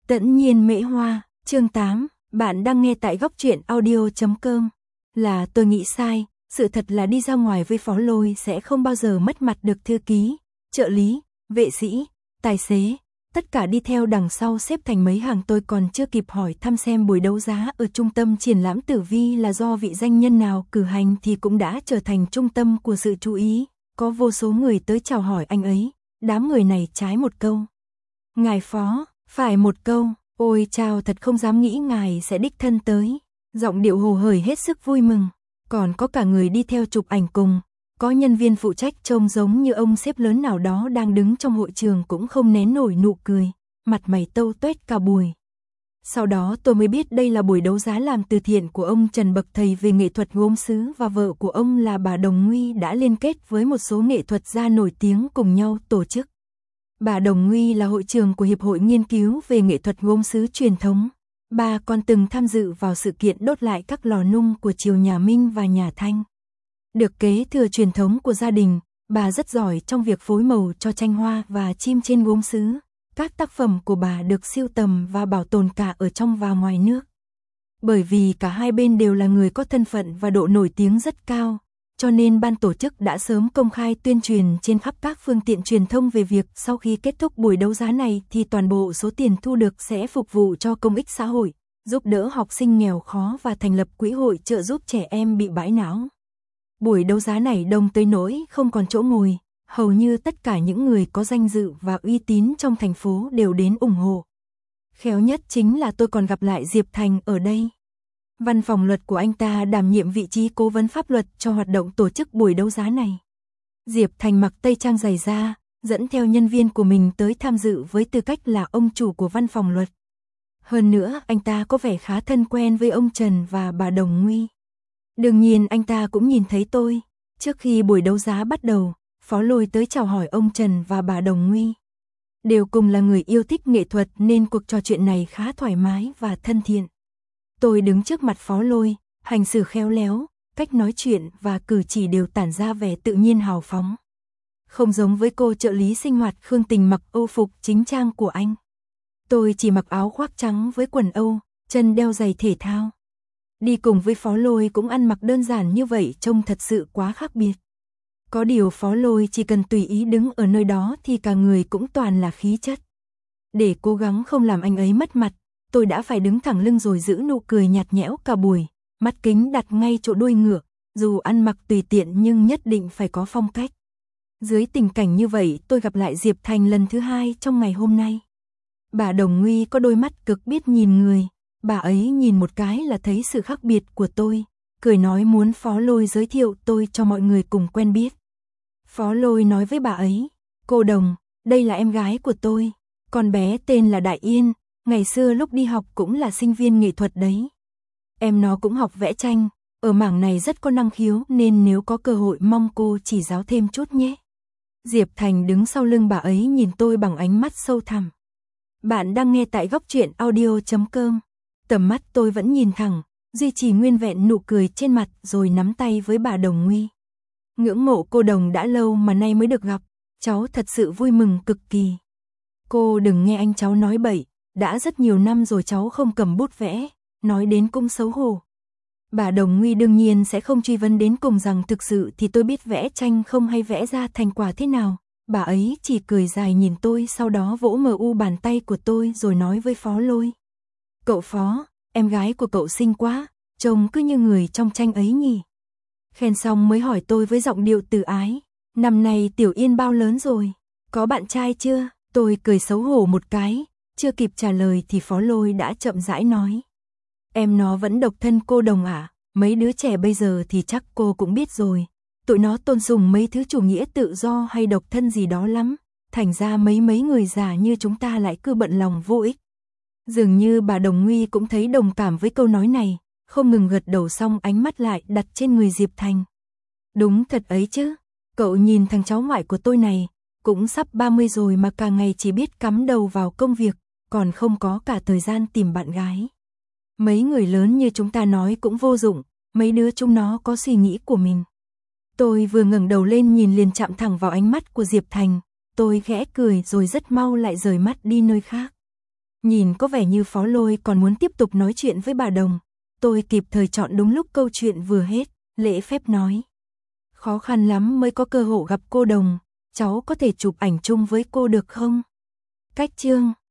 Tẫn nhiên mễ hoa, chương 8, bạn đang nghe tại góc truyện audio.com. Là tôi nghĩ sai, sự thật là đi ra ngoài với Phó Lôi sẽ không bao giờ mất mặt được thư ký, trợ lý, vệ sĩ, tài xế, tất cả đi theo đằng sau xếp thành mấy hàng. Tôi còn chưa kịp hỏi thăm xem buổi đấu giá ở trung tâm triển lãm Tử Vi là do vị danh nhân nào cử hành thì cũng đã trở thành trung tâm của sự chú ý, có vô số người tới chào hỏi anh ấy, đám người này trái một câu. Ngài Phó, phải một câu, ôi chào, thật không dám nghĩ ngài sẽ đích thân tới, giọng điệu hồ hởi hết sức vui mừng, còn có cả người đi theo chụp ảnh cùng, có nhân viên phụ trách trông giống như ông sếp lớn nào đó đang đứng trong hội trường cũng không nén nổi nụ cười, mặt mày tâu tuét cả buổi. Sau đó tôi mới biết đây là buổi đấu giá làm từ thiện của ông Trần bậc thầy về nghệ thuật gốm sứ và vợ của ông là bà Đồng Nguy đã liên kết với một số nghệ thuật gia nổi tiếng cùng nhau tổ chức. Bà Đồng Nguy là hội trưởng của Hiệp hội Nghiên cứu về nghệ thuật gốm sứ truyền thống. Bà còn từng tham dự vào sự kiện đốt lại các lò nung của triều nhà Minh và nhà Thanh. Được kế thừa truyền thống của gia đình, bà rất giỏi trong việc phối màu cho tranh hoa và chim trên gốm sứ. Các tác phẩm của bà được sưu tầm và bảo tồn cả ở trong và ngoài nước. Bởi vì cả hai bên đều là người có thân phận và độ nổi tiếng rất cao, cho nên ban tổ chức đã sớm công khai tuyên truyền trên khắp các phương tiện truyền thông về việc sau khi kết thúc buổi đấu giá này thì toàn bộ số tiền thu được sẽ phục vụ cho công ích xã hội, giúp đỡ học sinh nghèo khó và thành lập quỹ hội trợ giúp trẻ em bị bãi não. Buổi đấu giá này đông tới nỗi không còn chỗ ngồi, hầu như tất cả những người có danh dự và uy tín trong thành phố đều đến ủng hộ. Khéo nhất chính là tôi còn gặp lại Diệp Thành ở đây. Văn phòng luật của anh ta đảm nhiệm vị trí cố vấn pháp luật cho hoạt động tổ chức buổi đấu giá này. Diệp Thành mặc tây trang dày da, dẫn theo nhân viên của mình tới tham dự với tư cách là ông chủ của văn phòng luật. Hơn nữa, anh ta có vẻ khá thân quen với ông Trần và bà Đồng Nguy. Đương nhiên anh ta cũng nhìn thấy tôi. Trước khi buổi đấu giá bắt đầu, Phó Lôi tới chào hỏi ông Trần và bà Đồng Nguy. Đều cùng là người yêu thích nghệ thuật nên cuộc trò chuyện này khá thoải mái và thân thiện. Tôi đứng trước mặt Phó Lôi, hành xử khéo léo, cách nói chuyện và cử chỉ đều tản ra vẻ tự nhiên hào phóng. Không giống với cô trợ lý sinh hoạt Khương Tình mặc Âu phục chính trang của anh. Tôi chỉ mặc áo khoác trắng với quần Âu, chân đeo giày thể thao. Đi cùng với Phó Lôi cũng ăn mặc đơn giản như vậy trông thật sự quá khác biệt. Có điều Phó Lôi chỉ cần tùy ý đứng ở nơi đó thì cả người cũng toàn là khí chất. Để cố gắng không làm anh ấy mất mặt, tôi đã phải đứng thẳng lưng rồi giữ nụ cười nhạt nhẽo cả buổi, mắt kính đặt ngay chỗ đuôi ngựa, dù ăn mặc tùy tiện nhưng nhất định phải có phong cách. Dưới tình cảnh như vậy tôi gặp lại Diệp Thành lần thứ hai trong ngày hôm nay. Bà Đồng Nguy có đôi mắt cực biết nhìn người, bà ấy nhìn một cái là thấy sự khác biệt của tôi, cười nói muốn Phó Lôi giới thiệu tôi cho mọi người cùng quen biết. Phó Lôi nói với bà ấy, cô Đồng, đây là em gái của tôi, con bé tên là Đại Yên, ngày xưa lúc đi học cũng là sinh viên nghệ thuật đấy. Em nó cũng học vẽ tranh, ở mảng này rất có năng khiếu nên nếu có cơ hội mong cô chỉ giáo thêm chút nhé. Diệp Thành đứng sau lưng bà ấy nhìn tôi bằng ánh mắt sâu thẳm. Bạn đang nghe tại góc truyện audio.com. Tầm mắt tôi vẫn nhìn thẳng, duy trì nguyên vẹn nụ cười trên mặt rồi nắm tay với bà Đồng Nguy. Ngưỡng mộ cô Đồng đã lâu mà nay mới được gặp, cháu thật sự vui mừng cực kỳ. Cô đừng nghe anh cháu nói bậy, đã rất nhiều năm rồi cháu không cầm bút vẽ, nói đến cũng xấu hổ. Bà Đồng Nguy đương nhiên sẽ không truy vấn đến cùng rằng thực sự thì tôi biết vẽ tranh không hay vẽ ra thành quả thế nào. Bà ấy chỉ cười dài nhìn tôi sau đó vỗ mờ bàn tay của tôi rồi nói với Phó Lôi. Cậu Phó, em gái của cậu xinh quá, trông cứ như người trong tranh ấy nhỉ. Khen xong mới hỏi tôi với giọng điệu từ ái, năm nay Tiểu Yên bao lớn rồi, có bạn trai chưa? Tôi cười xấu hổ một cái, chưa kịp trả lời thì Phó Lôi đã chậm rãi nói. Em nó vẫn độc thân cô Đồng ạ, mấy đứa trẻ bây giờ thì chắc cô cũng biết rồi. Tụi nó tôn sùng mấy thứ chủ nghĩa tự do hay độc thân gì đó lắm, thành ra mấy người già như chúng ta lại cứ bận lòng vô ích. Dường như bà Đồng Nguy cũng thấy đồng cảm với câu nói này, không ngừng gật đầu xong ánh mắt lại đặt trên người Diệp Thành. Đúng thật ấy chứ, cậu nhìn thằng cháu ngoại của tôi này, cũng sắp 30 rồi mà cả ngày chỉ biết cắm đầu vào công việc, còn không có cả thời gian tìm bạn gái. Mấy người lớn như chúng ta nói cũng vô dụng, mấy đứa chúng nó có suy nghĩ của mình. Tôi vừa ngẩng đầu lên nhìn liền chạm thẳng vào ánh mắt của Diệp Thành, tôi khẽ cười rồi rất mau lại rời mắt đi nơi khác. Nhìn có vẻ như Phó Lôi còn muốn tiếp tục nói chuyện với bà Đồng. Tôi kịp thời chọn đúng lúc câu chuyện vừa hết, lễ phép nói. Khó khăn lắm mới có cơ hội gặp cô Đồng, cháu có thể chụp ảnh chung với cô được không? Cách chương